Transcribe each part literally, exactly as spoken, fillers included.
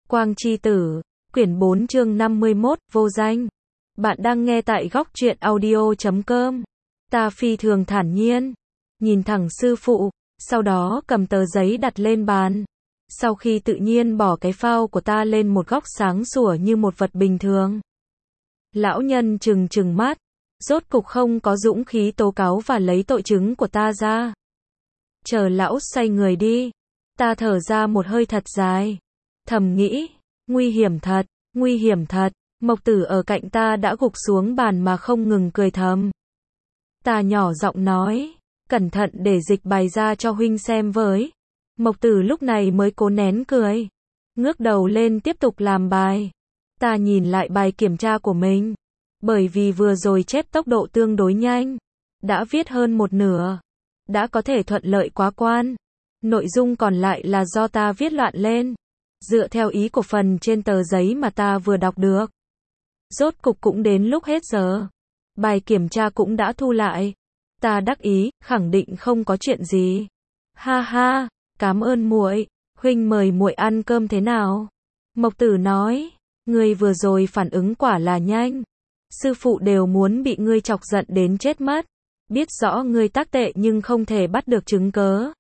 Quang Chi Tử, quyển bốn chương năm mươi mốt, vô danh. Bạn đang nghe tại góc truyện audio chấm com. Ta phi thường thản nhiên, nhìn thẳng sư phụ, sau đó cầm tờ giấy đặt lên bàn. Sau khi tự nhiên bỏ cái phao của ta lên một góc sáng sủa như một vật bình thường. Lão nhân trừng trừng mắt, rốt cục không có dũng khí tố cáo và lấy tội chứng của ta ra. Chờ lão xoay người đi, ta thở ra một hơi thật dài, thầm nghĩ, nguy hiểm thật, nguy hiểm thật. Mộc Tử ở cạnh ta đã gục xuống bàn mà không ngừng cười thầm. Ta nhỏ giọng nói, cẩn thận để dịch bài ra cho huynh xem với. Mộc Tử lúc này mới cố nén cười, ngước đầu lên tiếp tục làm bài. Ta nhìn lại bài kiểm tra của mình, bởi vì vừa rồi chép tốc độ tương đối nhanh, đã viết hơn một nửa, đã có thể thuận lợi quá quan. Nội dung còn lại là do ta viết loạn lên, dựa theo ý của phần trên tờ giấy mà ta vừa đọc được. Rốt cục cũng đến lúc hết giờ, bài kiểm tra cũng đã thu lại. Ta đắc ý, khẳng định không có chuyện gì. Ha ha, cảm ơn muội, huynh mời muội ăn cơm thế nào? Mộc Tử nói, ngươi vừa rồi phản ứng quả là nhanh. Sư phụ đều muốn bị ngươi chọc giận đến chết mất. Biết rõ ngươi tác tệ nhưng không thể bắt được chứng cớ.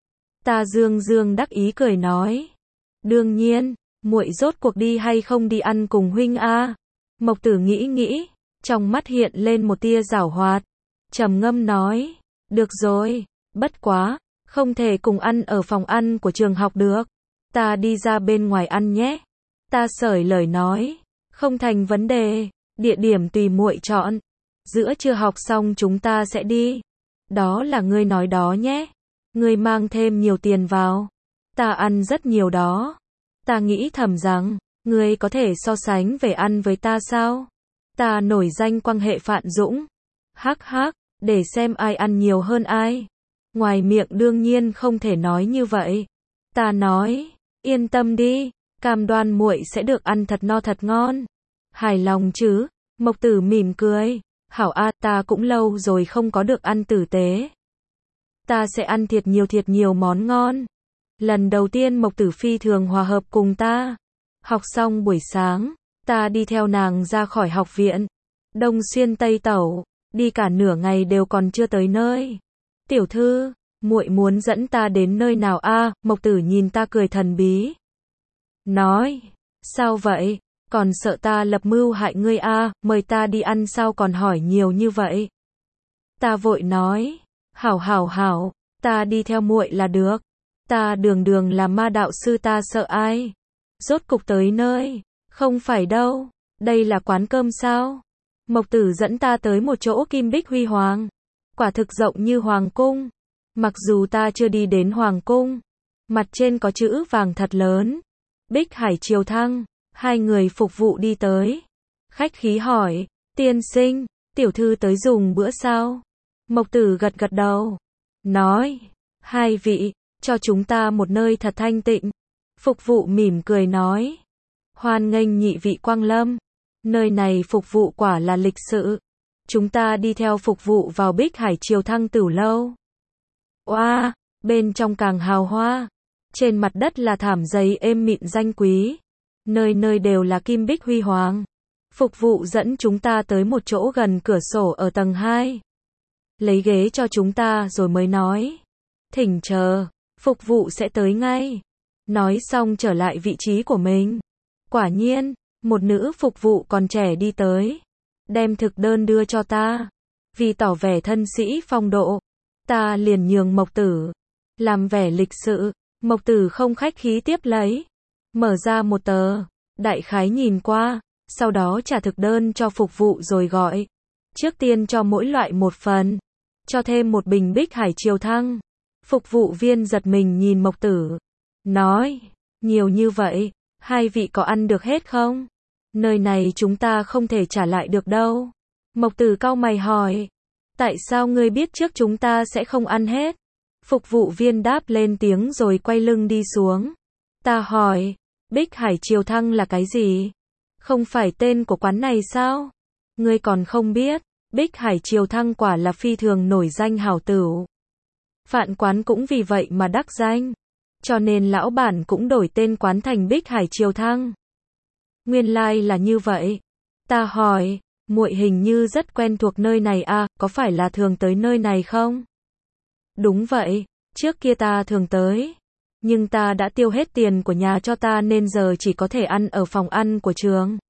Ta dương dương đắc ý cười nói, đương nhiên, muội rốt cuộc đi hay không đi ăn cùng huynh a? Mộc Tử nghĩ nghĩ, trong mắt hiện lên một tia giảo hoạt, trầm ngâm nói, được rồi, bất quá, không thể cùng ăn ở phòng ăn của trường học được, ta đi ra bên ngoài ăn nhé. Ta sởi lời nói, không thành vấn đề, địa điểm tùy muội chọn, giữa trưa học xong chúng ta sẽ đi. Đó là ngươi nói đó nhé, ngươi mang thêm nhiều tiền vào, ta ăn rất nhiều đó. Ta nghĩ thầm rằng, ngươi có thể so sánh về ăn với ta sao? Ta nổi danh quan hệ Phạn Dũng. Hắc hắc, để xem ai ăn nhiều hơn ai. Ngoài miệng đương nhiên không thể nói như vậy. Ta nói, yên tâm đi, cam đoan muội sẽ được ăn thật no thật ngon. Hài lòng chứ? Mộc Tử mỉm cười. Hảo a, ta cũng lâu rồi không có được ăn tử tế. Ta sẽ ăn thiệt nhiều thiệt nhiều món ngon. Lần đầu tiên Mộc Tử phi thường hòa hợp cùng ta. Học xong buổi sáng, ta đi theo nàng ra khỏi học viện. Đông xuyên tây tẩu, đi cả nửa ngày đều còn chưa tới nơi. Tiểu thư, muội muốn dẫn ta đến nơi nào a? À? Mộc Tử nhìn ta cười thần bí. Nói, sao vậy? Còn sợ ta lập mưu hại ngươi a? À? Mời ta đi ăn sao còn hỏi nhiều như vậy? Ta vội nói, hảo hảo hảo, ta đi theo muội là được. Ta đường đường là ma đạo sư ta sợ ai? Rốt cục tới nơi, không phải đâu, đây là quán cơm sao? Mộc Tử dẫn ta tới một chỗ kim bích huy hoàng, quả thực rộng như hoàng cung. Mặc dù ta chưa đi đến hoàng cung, mặt trên có chữ vàng thật lớn, Bích Hải Triều Thăng. Hai người phục vụ đi tới, khách khí hỏi, tiên sinh, tiểu thư tới dùng bữa sao? Mộc Tử gật gật đầu, nói, hai vị, cho chúng ta một nơi thật thanh tịnh. Phục vụ mỉm cười nói, hoan nghênh nhị vị quang lâm, nơi này phục vụ quả là lịch sự. Chúng ta đi theo phục vụ vào Bích Hải Triều Thăng Tửu lâu. Oa, bên trong càng hào hoa, trên mặt đất là thảm giấy êm mịn danh quý, nơi nơi đều là kim bích huy hoàng. Phục vụ dẫn chúng ta tới một chỗ gần cửa sổ ở tầng hai, lấy ghế cho chúng ta rồi mới nói, thỉnh chờ, phục vụ sẽ tới ngay. Nói xong trở lại vị trí của mình. Quả nhiên, một nữ phục vụ còn trẻ đi tới, đem thực đơn đưa cho ta. Vì tỏ vẻ thân sĩ phong độ, ta liền nhường Mộc Tử, làm vẻ lịch sự. Mộc Tử không khách khí tiếp lấy, mở ra một tờ, đại khái nhìn qua, sau đó trả thực đơn cho phục vụ rồi gọi. Trước tiên cho mỗi loại một phần, cho thêm một bình Bích Hải Triều Thăng. Phục vụ viên giật mình nhìn Mộc Tử, nói, nhiều như vậy, hai vị có ăn được hết không? Nơi này chúng ta không thể trả lại được đâu. Mộc Tử cau mày hỏi, tại sao ngươi biết trước chúng ta sẽ không ăn hết? Phục vụ viên đáp lên tiếng rồi quay lưng đi xuống. Ta hỏi, Bích Hải Triều Thăng là cái gì? Không phải tên của quán này sao? Ngươi còn không biết, Bích Hải Triều Thăng quả là phi thường nổi danh hảo tửu. Phạn quán cũng vì vậy mà đắc danh. cho nên lão bản cũng đổi tên quán thành Bích Hải Triều Thăng. Nguyên lai like là như vậy. Ta hỏi, muội hình như rất quen thuộc nơi này à, có phải là thường tới nơi này không? Đúng vậy, trước kia ta thường tới. Nhưng ta đã tiêu hết tiền của nhà cho ta nên giờ chỉ có thể ăn ở phòng ăn của trường.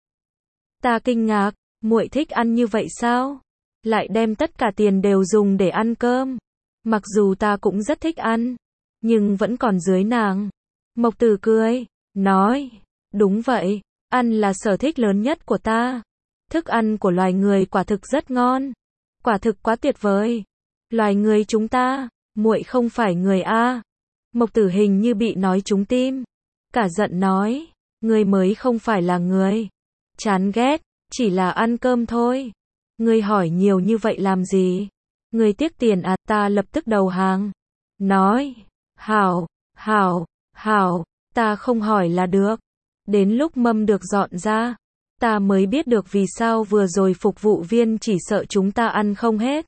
Ta kinh ngạc, muội thích ăn như vậy sao? Lại đem tất cả tiền đều dùng để ăn cơm. Mặc dù ta cũng rất thích ăn, nhưng vẫn còn dưới nàng. Mộc Tử cười, nói, đúng vậy, ăn là sở thích lớn nhất của ta. Thức ăn của loài người quả thực rất ngon. Quả thực quá tuyệt vời. Loài người chúng ta, muội không phải người a. Mộc Tử hình như bị nói trúng tim. Cả giận nói, ngươi mới không phải là người. Chán ghét, chỉ là ăn cơm thôi. Ngươi hỏi nhiều như vậy làm gì? Ngươi tiếc tiền à? Ta lập tức đầu hàng. Nói, hảo, hảo, hảo, ta không hỏi là được. Đến lúc mâm được dọn ra, ta mới biết được vì sao vừa rồi phục vụ viên chỉ sợ chúng ta ăn không hết.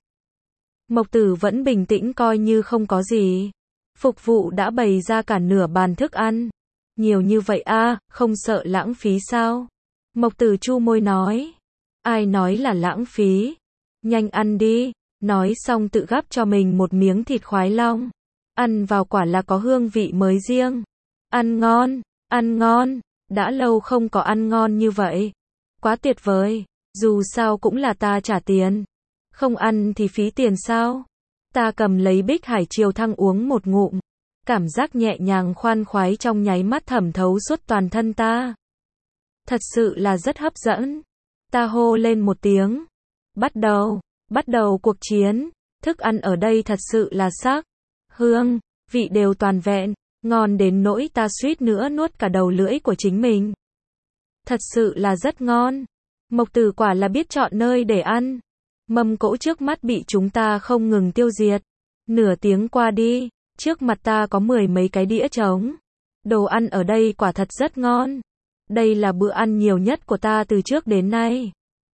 Mộc Tử vẫn bình tĩnh coi như không có gì. Phục vụ đã bày ra cả nửa bàn thức ăn. Nhiều như vậy a, à, không sợ lãng phí sao? Mộc Tử chu môi nói. Ai nói là lãng phí? Nhanh ăn đi. Nói xong tự gắp cho mình một miếng thịt khoái long. Ăn vào quả là có hương vị mới riêng. Ăn ngon, ăn ngon. Đã lâu không có ăn ngon như vậy. Quá tuyệt vời. Dù sao cũng là ta trả tiền. Không ăn thì phí tiền sao? Ta cầm lấy Bích Hải Triều Thăng uống một ngụm. Cảm giác nhẹ nhàng khoan khoái trong nháy mắt thẩm thấu suốt toàn thân ta. Thật sự là rất hấp dẫn. Ta hô lên một tiếng. Bắt đầu, bắt đầu cuộc chiến. Thức ăn ở đây thật sự là sắc, hương, vị đều toàn vẹn. Ngon đến nỗi ta suýt nữa nuốt cả đầu lưỡi của chính mình. Thật sự là rất ngon. Mộc Tử quả là biết chọn nơi để ăn. Mâm cỗ trước mắt bị chúng ta không ngừng tiêu diệt. Nửa tiếng qua đi, trước mặt ta có mười mấy cái đĩa trống. Đồ ăn ở đây quả thật rất ngon. Đây là bữa ăn nhiều nhất của ta từ trước đến nay.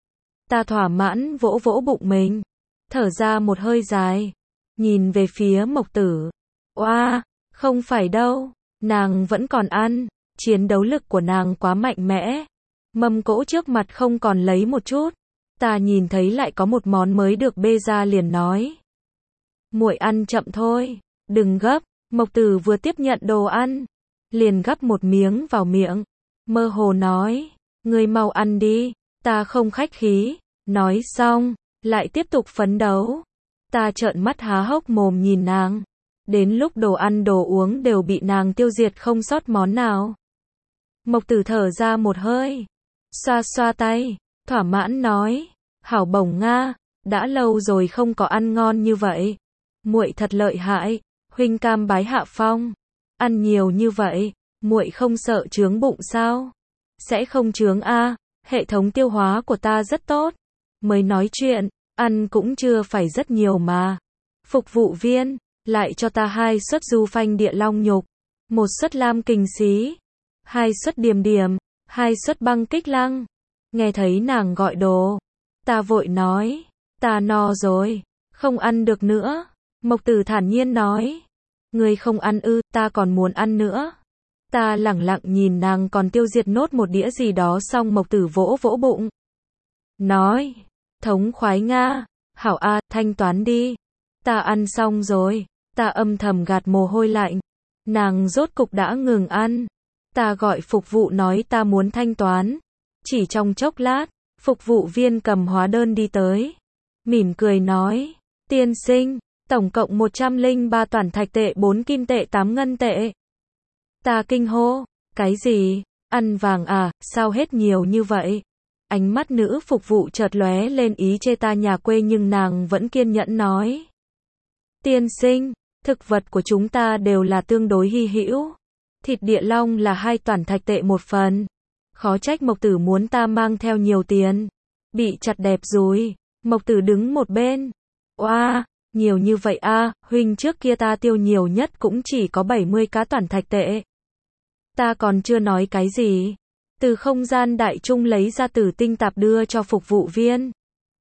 Ta thỏa mãn vỗ vỗ bụng mình. Thở ra một hơi dài. Nhìn về phía Mộc Tử. Oa, không phải đâu. Nàng vẫn còn ăn. Chiến đấu lực của nàng quá mạnh mẽ. Mâm cỗ trước mặt không còn lấy một chút. Ta nhìn thấy lại có một món mới được bê ra liền nói. Muội ăn chậm thôi. Đừng gấp. Mộc Tử vừa tiếp nhận đồ ăn. Liền gắp một miếng vào miệng. Mơ hồ nói. Ngươi mau ăn đi. Ta không khách khí. Nói xong. Lại tiếp tục phấn đấu. Ta trợn mắt há hốc mồm nhìn nàng. Đến lúc đồ ăn đồ uống đều bị nàng tiêu diệt không sót món nào. Mộc Tử thở ra một hơi. Xoa xoa tay. Thỏa mãn nói. Hảo bổng Nga. Đã lâu rồi không có ăn ngon như vậy. Muội thật lợi hại. Huynh cam bái hạ phong. Ăn nhiều như vậy. Muội không sợ chướng bụng sao? Sẽ không chướng a. Hệ thống tiêu hóa của ta rất tốt. Mới nói chuyện. Ăn cũng chưa phải rất nhiều mà. Phục vụ viên. Lại cho ta hai suất du phanh địa long nhục. Một suất lam kình xí. Hai suất điềm điềm. Hai suất băng kích lăng. Nghe thấy nàng gọi đồ. Ta vội nói. Ta no rồi. Không ăn được nữa. Mộc Tử thản nhiên nói. Ngươi không ăn ư, ta còn muốn ăn nữa. Ta lẳng lặng nhìn nàng còn tiêu diệt nốt một đĩa gì đó xong Mộc Tử vỗ vỗ bụng. Nói. Thống khoái Nga. Hảo a, thanh toán đi. Ta ăn xong rồi. Ta âm thầm gạt mồ hôi lạnh. Nàng rốt cục đã ngừng ăn. Ta gọi phục vụ nói ta muốn thanh toán. Chỉ trong chốc lát, phục vụ viên cầm hóa đơn đi tới. Mỉm cười nói. Tiên sinh, tổng cộng một trăm lẻ ba toàn thạch tệ bốn kim tệ tám ngân tệ. Ta kinh hô. Cái gì? Ăn vàng à, sao hết nhiều như vậy? Ánh mắt nữ phục vụ chợt lóe lên ý chê ta nhà quê nhưng nàng vẫn kiên nhẫn nói. Tiên sinh, thực vật của chúng ta đều là tương đối hy hữu. Thịt địa long là hai toàn thạch tệ một phần. Khó trách Mộc Tử muốn ta mang theo nhiều tiền. Bị chặt đẹp rồi. Mộc Tử đứng một bên. Oa, nhiều như vậy a, à, huynh trước kia ta tiêu nhiều nhất cũng chỉ có bảy mươi cá toàn thạch tệ. Ta còn chưa nói cái gì. Từ không gian đại trung lấy ra tử tinh tạp đưa cho phục vụ viên.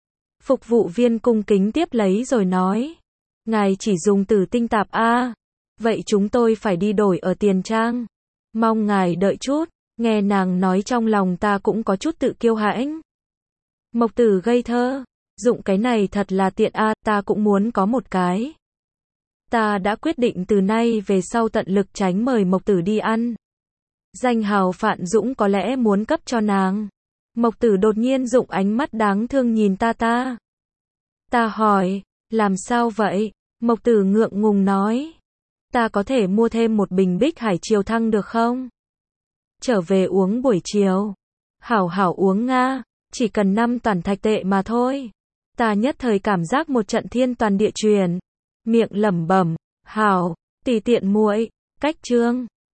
Phục vụ viên cung kính tiếp lấy rồi nói. Ngài chỉ dùng tử tinh tạp a. Vậy chúng tôi phải đi đổi ở Tiền Trang. Mong ngài đợi chút. Nghe nàng nói trong lòng ta cũng có chút tự kiêu hãnh. Mộc Tử ngây thơ. Dụng cái này thật là tiện a, ta cũng muốn có một cái. Ta đã quyết định từ nay về sau tận lực tránh mời Mộc Tử đi ăn. Danh hào Phạn Dũng có lẽ muốn cấp cho nàng. Mộc Tử đột nhiên dụng ánh mắt đáng thương nhìn ta ta. Ta hỏi, làm sao vậy? Mộc Tử ngượng ngùng nói. Ta có thể mua thêm một bình Bích Hải Triều Thăng được không? Trở về uống buổi chiều. Hảo hảo uống nga, chỉ cần năm toàn thạch tệ mà thôi. Ta nhất thời cảm giác một trận thiên toàn địa chuyển. Miệng lẩm bẩm, hảo, tùy tiện muội, cách chương.